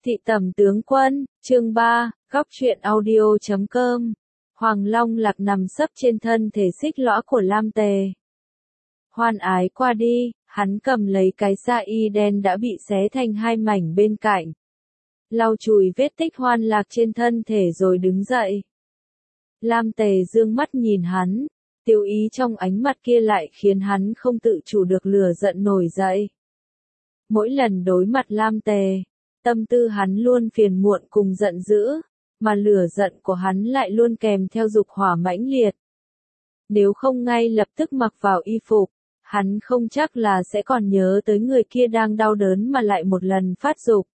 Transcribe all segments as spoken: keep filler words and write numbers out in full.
Thị tầm tướng quân, chương ba, góc truyện audio chấm com. Hoàng Long Lạc nằm sấp trên thân thể xích lõa của Lam Tề. Hoan ái qua đi, hắn cầm lấy cái sa y đen đã bị xé thành hai mảnh bên cạnh. Lau chùi vết tích hoan lạc trên thân thể rồi đứng dậy. Lam Tề dương mắt nhìn hắn, tiêu ý trong ánh mắt kia lại khiến hắn không tự chủ được lửa giận nổi dậy. Mỗi lần đối mặt Lam Tề, tâm tư hắn luôn phiền muộn cùng giận dữ, mà lửa giận của hắn lại luôn kèm theo dục hỏa mãnh liệt. Nếu không ngay lập tức mặc vào y phục, hắn không chắc là sẽ còn nhớ tới người kia đang đau đớn mà lại một lần phát dục.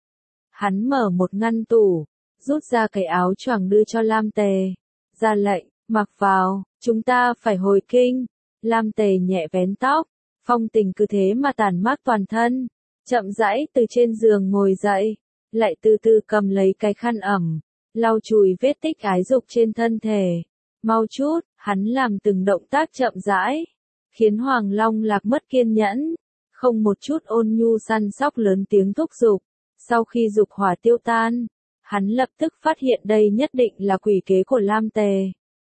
Hắn mở một ngăn tủ, rút ra cái áo choàng đưa cho Lam Tề, ra lệnh, mặc vào, chúng ta phải hồi kinh. Lam Tề nhẹ vén tóc, phong tình cứ thế mà tản mát toàn thân. Chậm rãi từ trên giường ngồi dậy, lại từ từ cầm lấy cái khăn ẩm, lau chùi vết tích ái dục trên thân thể. Mau chút, hắn làm từng động tác chậm rãi, khiến Hoàng Long Lạc mất kiên nhẫn, không một chút ôn nhu săn sóc lớn tiếng thúc giục. Sau khi dục hỏa tiêu tan, hắn lập tức phát hiện đây nhất định là quỷ kế của Lam Tề.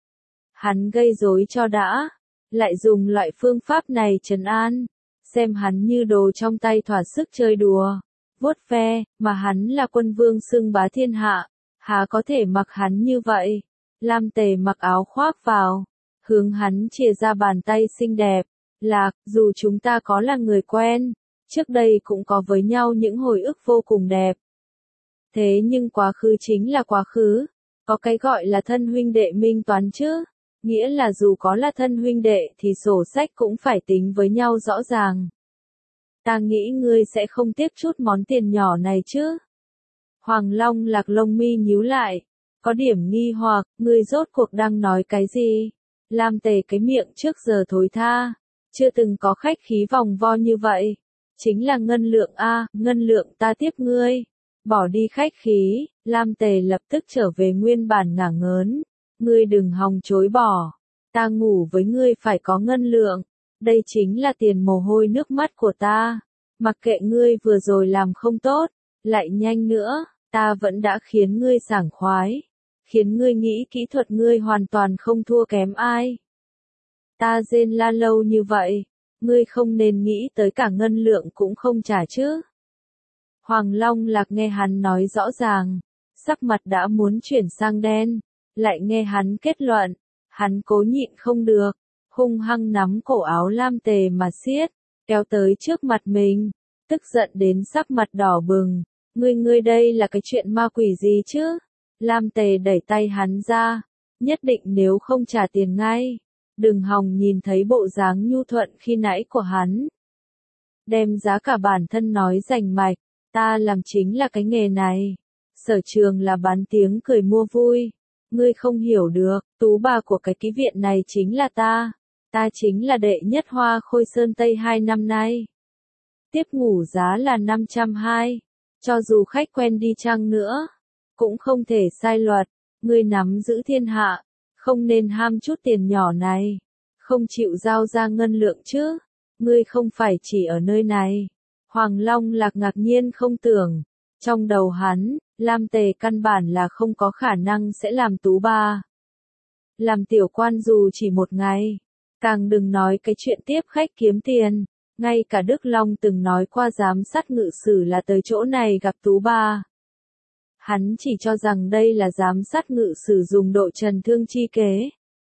Hắn gây rối cho đã, lại dùng loại phương pháp này trấn an. Xem hắn như đồ trong tay thỏa sức chơi đùa, vuốt ve, mà hắn là quân vương xưng bá thiên hạ, há có thể mặc hắn như vậy. Lam Tề mặc áo khoác vào, hướng hắn chìa ra bàn tay xinh đẹp, Lạc, dù chúng ta có là người quen, trước đây cũng có với nhau những hồi ức vô cùng đẹp. Thế nhưng quá khứ chính là quá khứ, có cái gọi là thân huynh đệ minh toán chứ. Nghĩa là dù có là thân huynh đệ thì sổ sách cũng phải tính với nhau rõ ràng. Ta nghĩ ngươi sẽ không tiếc chút món tiền nhỏ này chứ. Hoàng Long Lạc lông mi nhíu lại, có điểm nghi hoặc, ngươi rốt cuộc đang nói cái gì? Lam Tề cái miệng trước giờ thối tha, chưa từng có khách khí vòng vo như vậy. Chính là ngân lượng a, ngân lượng ta tiếp ngươi. Bỏ đi khách khí, Lam Tề lập tức trở về nguyên bản ngả ngớn. Ngươi đừng hòng chối bỏ, ta ngủ với ngươi phải có ngân lượng, đây chính là tiền mồ hôi nước mắt của ta, mặc kệ ngươi vừa rồi làm không tốt, lại nhanh nữa, ta vẫn đã khiến ngươi sảng khoái, khiến ngươi nghĩ kỹ thuật ngươi hoàn toàn không thua kém ai. Ta rên la lâu như vậy, ngươi không nên nghĩ tới cả ngân lượng cũng không trả chứ. Hoàng Long Lạc nghe hắn nói rõ ràng, sắc mặt đã muốn chuyển sang đen. Lại nghe hắn kết luận, hắn cố nhịn không được, hung hăng nắm cổ áo Lam Tề mà siết, kéo tới trước mặt mình, tức giận đến sắc mặt đỏ bừng. Ngươi ngươi đây là cái chuyện ma quỷ gì chứ? Lam Tề đẩy tay hắn ra, nhất định nếu không trả tiền ngay, đừng hòng nhìn thấy bộ dáng nhu thuận khi nãy của hắn. Đem giá cả bản thân nói rành mạch, ta làm chính là cái nghề này, sở trường là bán tiếng cười mua vui. Ngươi không hiểu được, tú bà của cái ký viện này chính là ta, ta chính là đệ nhất hoa khôi sơn Tây hai năm nay. Tiếp ngủ giá là năm trăm hai, cho dù khách quen đi chăng nữa, cũng không thể sai luật, ngươi nắm giữ thiên hạ, không nên ham chút tiền nhỏ này, không chịu giao ra ngân lượng chứ, ngươi không phải chỉ ở nơi này. Hoàng Long Lạc ngạc nhiên không tưởng, trong đầu hắn, Lam Tề căn bản là không có khả năng sẽ làm tú bà. Làm tiểu quan dù chỉ một ngày, càng đừng nói cái chuyện tiếp khách kiếm tiền, ngay cả Đức Long từng nói qua giám sát ngự sử là tới chỗ này gặp tú bà. Hắn chỉ cho rằng đây là giám sát ngự sử dùng độ trần thương chi kế.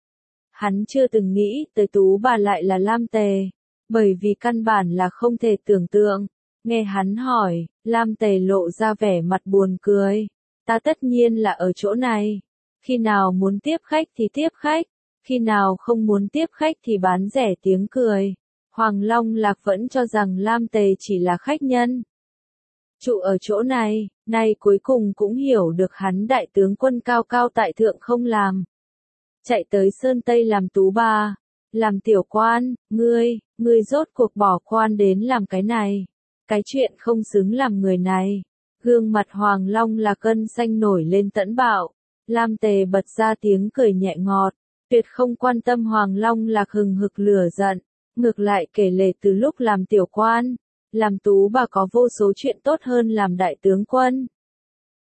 Hắn chưa từng nghĩ tới tú bà lại là Lam Tề, bởi vì căn bản là không thể tưởng tượng. Nghe hắn hỏi, Lam Tề lộ ra vẻ mặt buồn cười. Ta tất nhiên là ở chỗ này. Khi nào muốn tiếp khách thì tiếp khách. Khi nào không muốn tiếp khách thì bán rẻ tiếng cười. Hoàng Long Lạc vẫn cho rằng Lam Tề chỉ là khách nhân. Trụ ở chỗ này, nay cuối cùng cũng hiểu được hắn đại tướng quân cao cao tại thượng không làm. Chạy tới Sơn Tây làm tú bà. Làm tiểu quan, ngươi, ngươi rốt cuộc bỏ quan đến làm cái này. Cái chuyện không xứng làm người này. Gương mặt Hoàng Long Lạc cân xanh nổi lên tẫn bạo. Lam Tề bật ra tiếng cười nhẹ ngọt, tuyệt không quan tâm Hoàng Long Lạc hừng hực lửa giận, ngược lại kể lể từ lúc làm tiểu quan, làm tú bà có vô số chuyện tốt hơn làm đại tướng quân.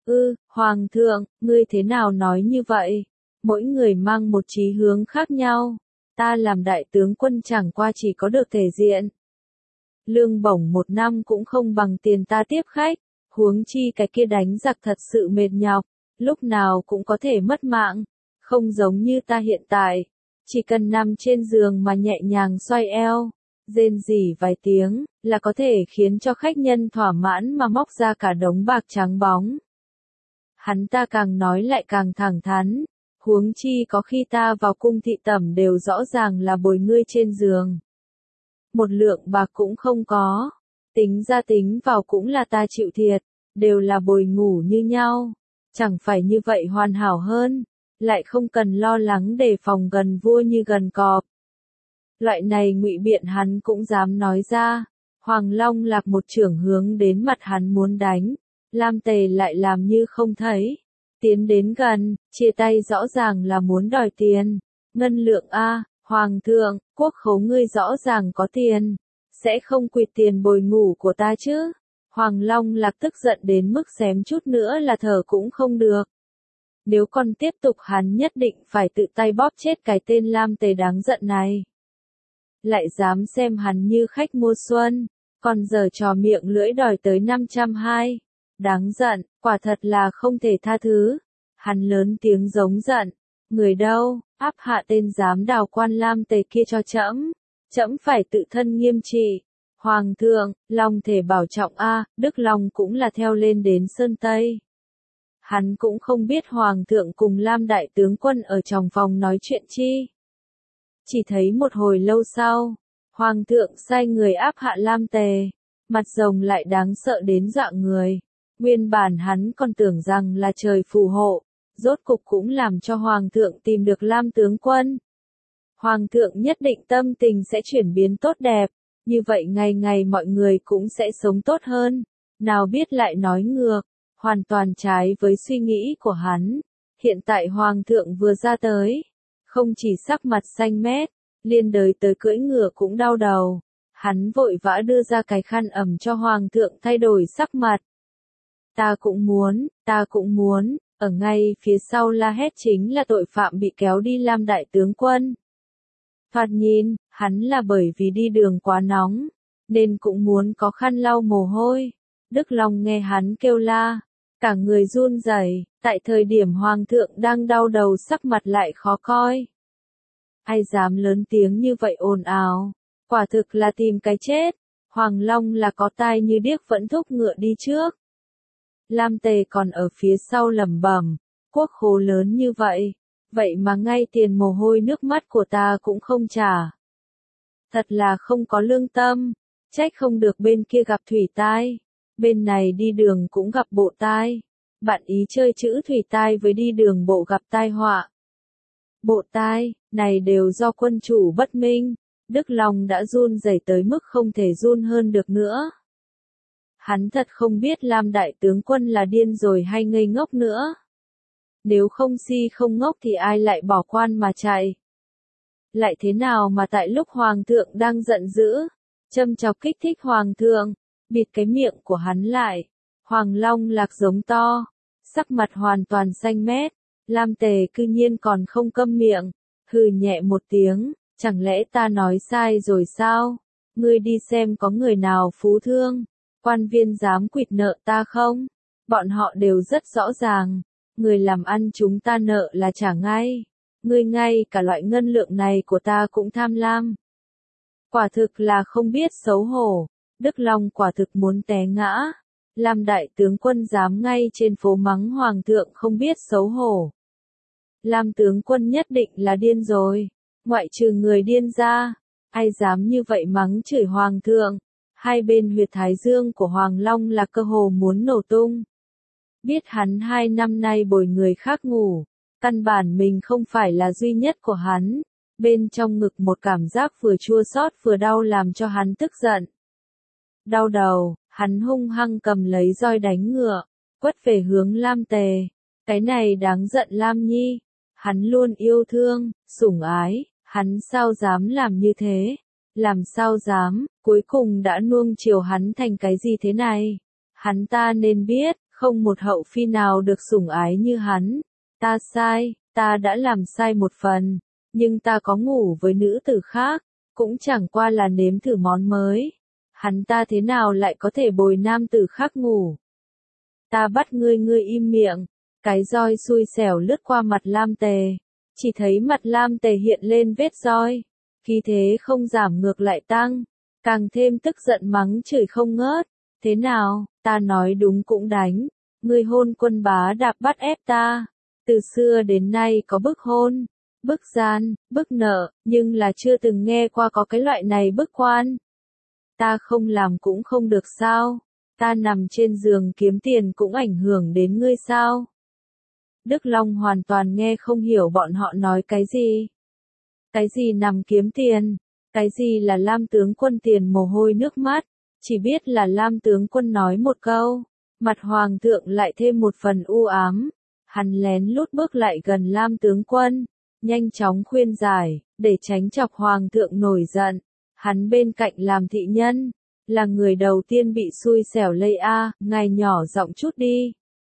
Ư, Hoàng thượng, ngươi thế nào nói như vậy? Mỗi người mang một chí hướng khác nhau. Ta làm đại tướng quân chẳng qua chỉ có được thể diện. Lương bổng một năm cũng không bằng tiền ta tiếp khách. Huống chi cái kia đánh giặc thật sự mệt nhọc. Lúc nào cũng có thể mất mạng. Không giống như ta hiện tại. Chỉ cần nằm trên giường mà nhẹ nhàng xoay eo. Rên rỉ vài tiếng, là có thể khiến cho khách nhân thỏa mãn mà móc ra cả đống bạc trắng bóng. Hắn ta càng nói lại càng thẳng thắn, huống chi có khi ta vào cung thị tẩm đều rõ ràng là bồi ngươi trên giường. Một lượng bạc cũng không có, tính ra tính vào cũng là ta chịu thiệt, đều là bồi ngủ như nhau, chẳng phải như vậy hoàn hảo hơn, lại không cần lo lắng đề phòng gần vua như gần cọp. Loại này ngụy biện hắn cũng dám nói ra. Hoàng Long Lạc một chưởng hướng đến mặt hắn muốn đánh. Lam Tề lại làm như không thấy. Tiến đến gần, chia tay rõ ràng là muốn đòi tiền. Ngân lượng A, Hoàng thượng, quốc khố ngươi rõ ràng có tiền. Sẽ không quyệt tiền bồi ngủ của ta chứ. Hoàng Long Lạc tức giận đến mức xém chút nữa là thở cũng không được. Nếu còn tiếp tục hắn nhất định phải tự tay bóp chết cái tên Lam Tề đáng giận này. Lại dám xem hắn như khách mua xuân, còn giờ trò miệng lưỡi đòi tới năm trăm hai. Đáng giận, quả thật là không thể tha thứ. Hắn lớn tiếng giống giận, người đâu, áp hạ tên giám đào quan Lam Tề kia cho trẫm, trẫm phải tự thân nghiêm trị. Hoàng thượng, Long thể bảo trọng a, Đức Long cũng là theo lên đến Sơn Tây. Hắn cũng không biết Hoàng thượng cùng Lam đại tướng quân ở trong phòng nói chuyện chi. Chỉ thấy một hồi lâu sau, Hoàng thượng sai người áp hạ Lam Tề, mặt rồng lại đáng sợ đến dọa người. Nguyên bản hắn còn tưởng rằng là trời phù hộ, rốt cục cũng làm cho Hoàng thượng tìm được Lam tướng quân. Hoàng thượng nhất định tâm tình sẽ chuyển biến tốt đẹp, như vậy ngày ngày mọi người cũng sẽ sống tốt hơn. Nào biết lại nói ngược, hoàn toàn trái với suy nghĩ của hắn. Hiện tại Hoàng thượng vừa ra tới. Không chỉ sắc mặt xanh mét, liên đới tới cưỡi ngựa cũng đau đầu. Hắn vội vã đưa ra cái khăn ẩm cho Hoàng thượng thay đổi sắc mặt. Ta cũng muốn, ta cũng muốn, ở ngay phía sau la hét chính là tội phạm bị kéo đi Lam đại tướng quân. Thoạt nhìn, hắn là bởi vì đi đường quá nóng, nên cũng muốn có khăn lau mồ hôi. Đức Long nghe hắn kêu la, cả người run rẩy, tại thời điểm Hoàng thượng đang đau đầu sắc mặt lại khó coi. Ai dám lớn tiếng như vậy ồn ào, quả thực là tìm cái chết. Hoàng Long là có tai như điếc vẫn thúc ngựa đi trước. Lam Tề còn ở phía sau lẩm bẩm, quốc khố lớn như vậy, vậy mà ngay tiền mồ hôi nước mắt của ta cũng không trả. Thật là không có lương tâm, trách không được bên kia gặp thủy tai, bên này đi đường cũng gặp bộ tai. Bạn ý chơi chữ thủy tai với đi đường bộ gặp tai họa. Bộ tai, này đều do quân chủ bất minh, Đức Long đã run rẩy tới mức không thể run hơn được nữa. Hắn thật không biết Lam đại tướng quân là điên rồi hay ngây ngốc nữa. Nếu không si không ngốc thì ai lại bỏ quan mà chạy. Lại thế nào mà tại lúc Hoàng thượng đang giận dữ, châm chọc kích thích Hoàng thượng, bịt cái miệng của hắn lại. Hoàng Long Lạc giống to, sắc mặt hoàn toàn xanh mét. Lam Tề cư nhiên còn không câm miệng, hừ nhẹ một tiếng, chẳng lẽ ta nói sai rồi sao? Ngươi đi xem có người nào phú thương, quan viên dám quỵt nợ ta không? Bọn họ đều rất rõ ràng, người làm ăn chúng ta nợ là trả ngay. Ngươi ngay cả loại ngân lượng này của ta cũng tham lam. Quả thực là không biết xấu hổ, Đức Long quả thực muốn té ngã. Lam đại tướng quân dám ngay trên phố mắng Hoàng thượng không biết xấu hổ. Lam tướng quân nhất định là điên rồi, ngoại trừ người điên ra, ai dám như vậy mắng chửi Hoàng thượng. Hai bên huyệt thái dương của Hoàng Long là cơ hồ muốn nổ tung. Biết hắn hai năm nay bồi người khác ngủ, căn bản mình không phải là duy nhất của hắn. Bên trong ngực một cảm giác vừa chua xót vừa đau làm cho hắn tức giận. Đau đầu, hắn hung hăng cầm lấy roi đánh ngựa, quất về hướng Lam Tề. Cái này đáng giận Lam Nhi, hắn luôn yêu thương, sủng ái, hắn sao dám làm như thế? Làm sao dám, cuối cùng đã nuông chiều hắn thành cái gì thế này? Hắn ta nên biết, Không một hậu phi nào được sủng ái như hắn. Ta sai, ta đã làm sai một phần, nhưng ta có ngủ với nữ tử khác, cũng chẳng qua là nếm thử món mới. Hắn ta thế nào lại có thể bồi nam tử khác ngủ? Ta bắt ngươi ngươi im miệng. Cái roi xui xẻo lướt qua mặt Lam Tề. Chỉ thấy mặt Lam Tề hiện lên vết roi. Khí thế không giảm ngược lại tăng. Càng thêm tức giận mắng chửi không ngớt. Thế nào, ta nói đúng cũng đánh. Ngươi hôn quân bá đạp bắt ép ta. Từ xưa đến nay có bức hôn, bức gian, bức nợ, nhưng là chưa từng nghe qua có cái loại này bức quan. Ta không làm cũng không được sao? Ta nằm trên giường kiếm tiền cũng ảnh hưởng đến ngươi sao? Đức Long hoàn toàn nghe không hiểu bọn họ nói cái gì. Cái gì nằm kiếm tiền? Cái gì là Lam tướng quân tiền mồ hôi nước mắt? Chỉ biết là Lam tướng quân nói một câu, mặt hoàng thượng lại thêm một phần u ám. Hắn lén lút bước lại gần Lam tướng quân, nhanh chóng khuyên giải, để tránh chọc hoàng thượng nổi giận. Hắn bên cạnh làm thị nhân, là người đầu tiên bị xui xẻo lây a, à, ngài nhỏ giọng chút đi.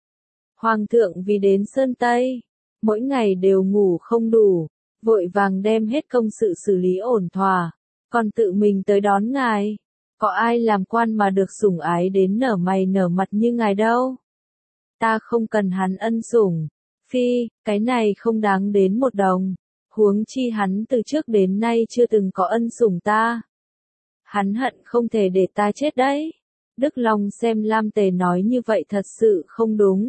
Hoàng thượng vì đến Sơn Tây, mỗi ngày đều ngủ không đủ, vội vàng đem hết công sự xử lý ổn thỏa, còn tự mình tới đón ngài. Có ai làm quan mà được sủng ái đến nở mày nở mặt như ngài đâu. Ta không cần hắn ân sủng. Phi, cái này không đáng đến một đồng. Huống chi hắn từ trước đến nay chưa từng có ân sủng ta. Hắn hận không thể để ta chết đấy. Đức Long xem Lam Tề nói như vậy thật sự không đúng.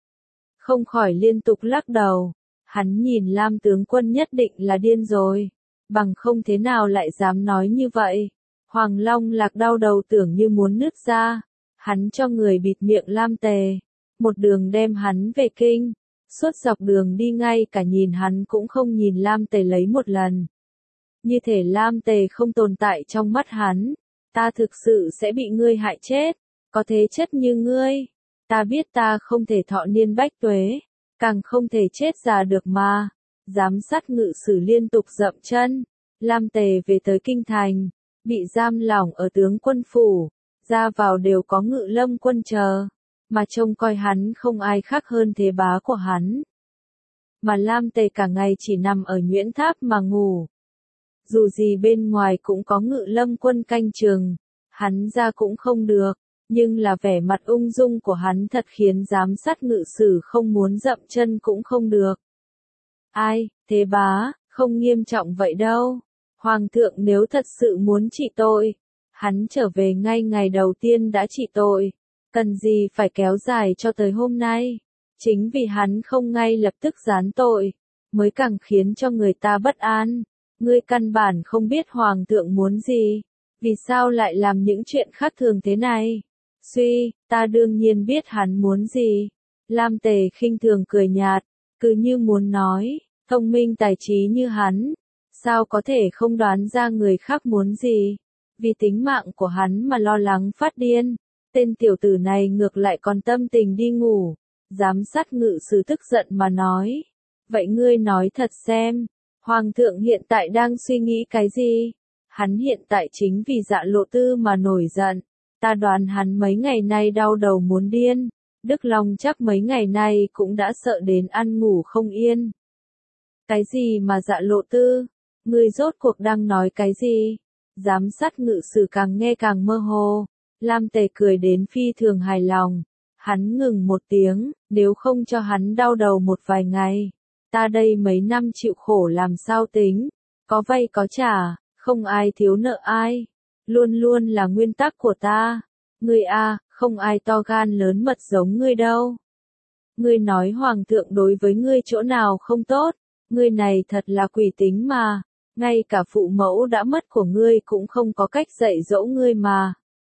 Không khỏi liên tục lắc đầu. Hắn nhìn Lam tướng quân nhất định là điên rồi. Bằng không thế nào lại dám nói như vậy. Hoàng Long Lạc đau đầu tưởng như muốn nứt ra. Hắn cho người bịt miệng Lam Tề. Một đường đem hắn về kinh. Suốt dọc đường đi ngay cả nhìn hắn cũng không nhìn Lam Tề lấy một lần. Như thể Lam Tề không tồn tại trong mắt hắn. Ta thực sự sẽ bị ngươi hại chết. Có thế chất như ngươi. Ta biết ta không thể thọ niên bách tuế. Càng không thể chết già được mà. Giám sát ngự sử liên tục dậm chân. Lam Tề về tới kinh thành. Bị giam lỏng ở tướng quân phủ. Ra vào đều có ngự lâm quân chờ. Mà trông coi hắn không ai khác hơn thế bá của hắn. Mà Lam Tề cả ngày chỉ nằm ở Nhuyễn Tháp mà ngủ. Dù gì bên ngoài cũng có ngự lâm quân canh chừng, hắn ra cũng không được, nhưng là vẻ mặt ung dung của hắn thật khiến giám sát ngự sử không muốn dậm chân cũng không được. Ai, thế bá, không nghiêm trọng vậy đâu. Hoàng thượng nếu thật sự muốn trị tội, hắn trở về ngay ngày đầu tiên đã trị tội. Cần gì phải kéo dài cho tới hôm nay? Chính vì hắn không ngay lập tức gián tội, mới càng khiến cho người ta bất an. Ngươi căn bản không biết hoàng thượng muốn gì, vì sao lại làm những chuyện khác thường thế này? Suy, ta đương nhiên biết hắn muốn gì. Lam Tề khinh thường cười nhạt, cứ như muốn nói, thông minh tài trí như hắn, sao có thể không đoán ra người khác muốn gì? Vì tính mạng của hắn mà lo lắng phát điên. Tên tiểu tử này ngược lại còn tâm tình đi ngủ. Giám sát ngự sử tức giận mà nói. Vậy ngươi nói thật xem, hoàng thượng hiện tại đang suy nghĩ cái gì? Hắn hiện tại chính vì Dạ Lộ Tư mà nổi giận. Ta đoán hắn mấy ngày nay đau đầu muốn điên. Đức Long chắc mấy ngày nay cũng đã sợ đến ăn ngủ không yên. Cái gì mà Dạ Lộ Tư? Ngươi rốt cuộc đang nói cái gì? Giám sát ngự sử càng nghe càng mơ hồ. Lam Tề cười đến phi thường hài lòng. Hắn ngừng một tiếng, nếu không cho hắn đau đầu một vài ngày. Ta đây mấy năm chịu khổ làm sao tính. Có vay có trả, không ai thiếu nợ ai. Luôn luôn là nguyên tắc của ta. Ngươi a, không ai to gan lớn mật giống ngươi đâu. Ngươi nói hoàng thượng đối với ngươi chỗ nào không tốt. Ngươi này thật là quỷ tính mà. Ngay cả phụ mẫu đã mất của ngươi cũng không có cách dạy dỗ ngươi mà.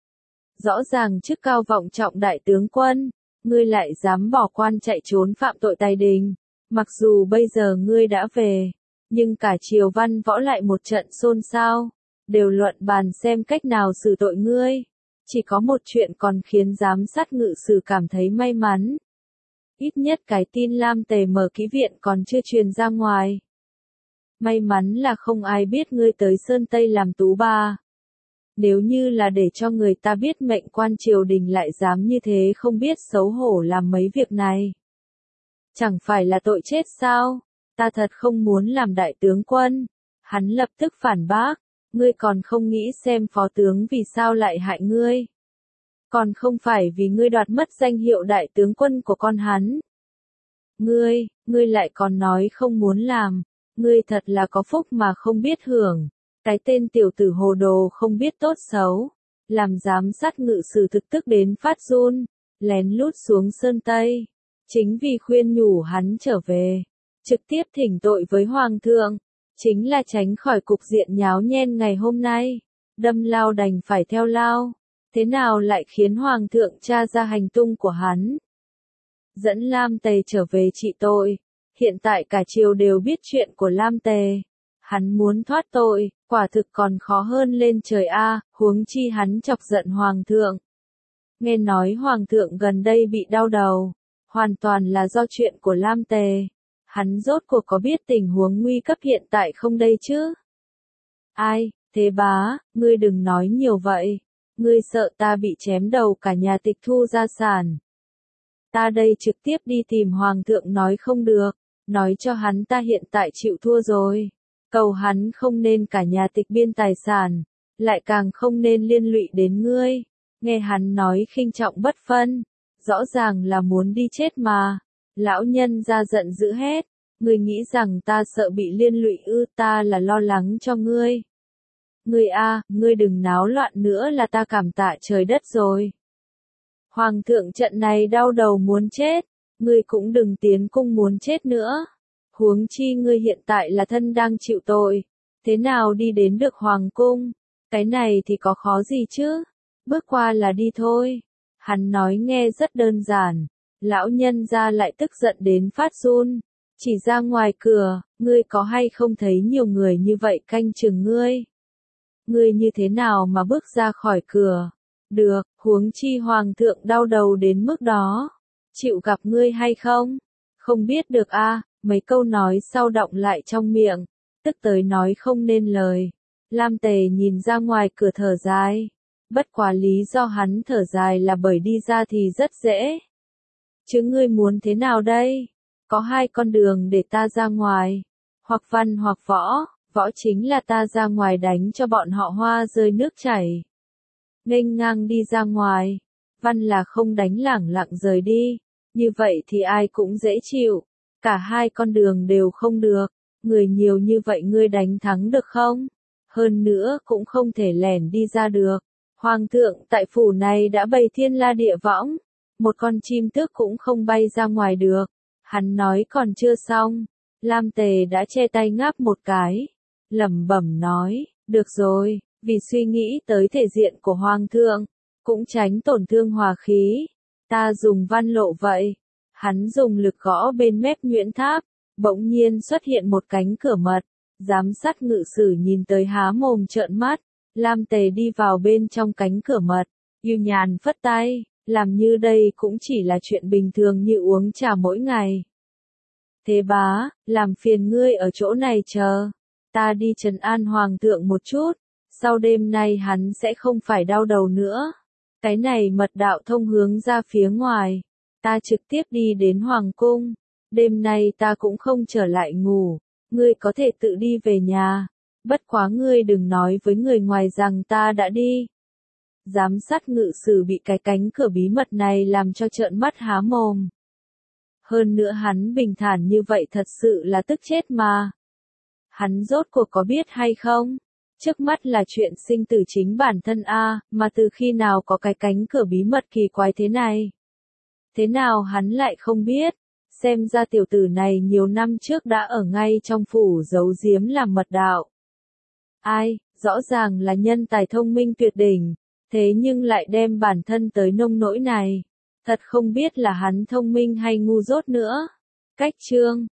Rõ ràng chức cao vọng trọng đại tướng quân, ngươi lại dám bỏ quan chạy trốn phạm tội tài đình. Mặc dù bây giờ ngươi đã về, nhưng cả triều văn võ lại một trận xôn xao, đều luận bàn xem cách nào xử tội ngươi. Chỉ có một chuyện còn khiến giám sát ngự sử cảm thấy may mắn. Ít nhất cái tin Lam Tề mở ký viện còn chưa truyền ra ngoài. May mắn là không ai biết ngươi tới Sơn Tây làm tú bà. Nếu như là để cho người ta biết mệnh quan triều đình lại dám như thế không biết xấu hổ làm mấy việc này. Chẳng phải là tội chết sao? Ta thật không muốn làm đại tướng quân. Hắn lập tức phản bác, ngươi còn không nghĩ xem phó tướng vì sao lại hại ngươi. Còn không phải vì ngươi đoạt mất danh hiệu đại tướng quân của con hắn. Ngươi, ngươi lại còn nói không muốn làm, ngươi thật là có phúc mà không biết hưởng. Cái tên tiểu tử hồ đồ không biết tốt xấu, làm giám sát ngự sử thực tức đến phát run, lén lút xuống Sơn Tây. Chính vì khuyên nhủ hắn trở về, trực tiếp thỉnh tội với Hoàng thượng, chính là tránh khỏi cục diện nháo nhen ngày hôm nay. Đâm lao đành phải theo lao, thế nào lại khiến Hoàng thượng tra ra hành tung của hắn. Dẫn Lam Tề trở về trị tội, hiện tại cả triều đều biết chuyện của Lam Tề. Hắn muốn thoát tội, quả thực còn khó hơn lên trời a, huống chi hắn chọc giận Hoàng thượng. Nghe nói Hoàng thượng gần đây bị đau đầu, hoàn toàn là do chuyện của Lam Tề. Hắn rốt cuộc có biết tình huống nguy cấp hiện tại không đây chứ? Ai, Thế Bá, ngươi đừng nói nhiều vậy. Ngươi sợ ta bị chém đầu cả nhà tịch thu gia sản. Ta đây trực tiếp đi tìm Hoàng thượng nói không được, nói cho hắn ta hiện tại chịu thua rồi. Cầu hắn không nên cả nhà tịch biên tài sản, lại càng không nên liên lụy đến ngươi. Nghe hắn nói khinh trọng bất phân, rõ ràng là muốn đi chết mà. Lão nhân ra giận dữ hét, ngươi nghĩ rằng ta sợ bị liên lụy ư? Ta là lo lắng cho ngươi. Ngươi a, ngươi đừng náo loạn nữa là ta cảm tạ trời đất rồi. Hoàng thượng trận này đau đầu muốn chết, ngươi cũng đừng tiến cung muốn chết nữa. Huống chi ngươi hiện tại là thân đang chịu tội, thế nào đi đến được hoàng cung? Cái này thì có khó gì chứ? Bước qua là đi thôi. Hắn nói nghe rất đơn giản, lão nhân ra lại tức giận đến phát run. Chỉ ra ngoài cửa, ngươi có hay không thấy nhiều người như vậy canh chừng ngươi? Ngươi như thế nào mà bước ra khỏi cửa? Được, huống chi hoàng thượng đau đầu đến mức đó. Chịu gặp ngươi hay không? Không biết được a. Mấy câu nói sau đọng lại trong miệng, tức tới nói không nên lời. Lam Tề nhìn ra ngoài cửa thở dài. Bất quá lý do hắn thở dài là bởi đi ra thì rất dễ. Chứ ngươi muốn thế nào đây? Có hai con đường để ta ra ngoài. Hoặc văn hoặc võ. Võ chính là ta ra ngoài đánh cho bọn họ hoa rơi nước chảy. Nghênh ngang đi ra ngoài. Văn là không đánh lẳng lặng rời đi. Như vậy thì ai cũng dễ chịu. Cả hai con đường đều không được, người nhiều như vậy ngươi đánh thắng được không? Hơn nữa cũng không thể lẻn đi ra được. Hoàng thượng tại phủ này đã bày thiên la địa võng, một con chim tước cũng không bay ra ngoài được. Hắn nói còn chưa xong, Lam Tề đã che tay ngáp một cái, lẩm bẩm nói, được rồi, vì suy nghĩ tới thể diện của Hoàng thượng, cũng tránh tổn thương hòa khí, ta dùng văn lộ vậy. Hắn dùng lực gõ bên mép nhuyễn tháp, bỗng nhiên xuất hiện một cánh cửa mật, giám sát ngự sử nhìn tới há mồm trợn mắt, Lam Tề đi vào bên trong cánh cửa mật, yêu nhàn phất tay, làm như đây cũng chỉ là chuyện bình thường như uống trà mỗi ngày. Thế Bá, làm phiền ngươi ở chỗ này chờ, ta đi trấn an Hoàng thượng một chút, sau đêm nay hắn sẽ không phải đau đầu nữa. Cái này mật đạo thông hướng ra phía ngoài. Ta trực tiếp đi đến Hoàng cung, đêm nay ta cũng không trở lại ngủ, ngươi có thể tự đi về nhà, bất quá ngươi đừng nói với người ngoài rằng ta đã đi. Giám sát ngự sử bị cái cánh cửa bí mật này làm cho trợn mắt há mồm. Hơn nữa hắn bình thản như vậy thật sự là tức chết mà. Hắn rốt cuộc có biết hay không? Trước mắt là chuyện sinh tử chính bản thân a, mà từ khi nào có cái cánh cửa bí mật kỳ quái thế này? Thế nào hắn lại không biết? Xem ra tiểu tử này nhiều năm trước đã ở ngay trong phủ giấu giếm làm mật đạo. Ai, rõ ràng là nhân tài thông minh tuyệt đỉnh, thế nhưng lại đem bản thân tới nông nỗi này. Thật không biết là hắn thông minh hay ngu dốt nữa. Cách chương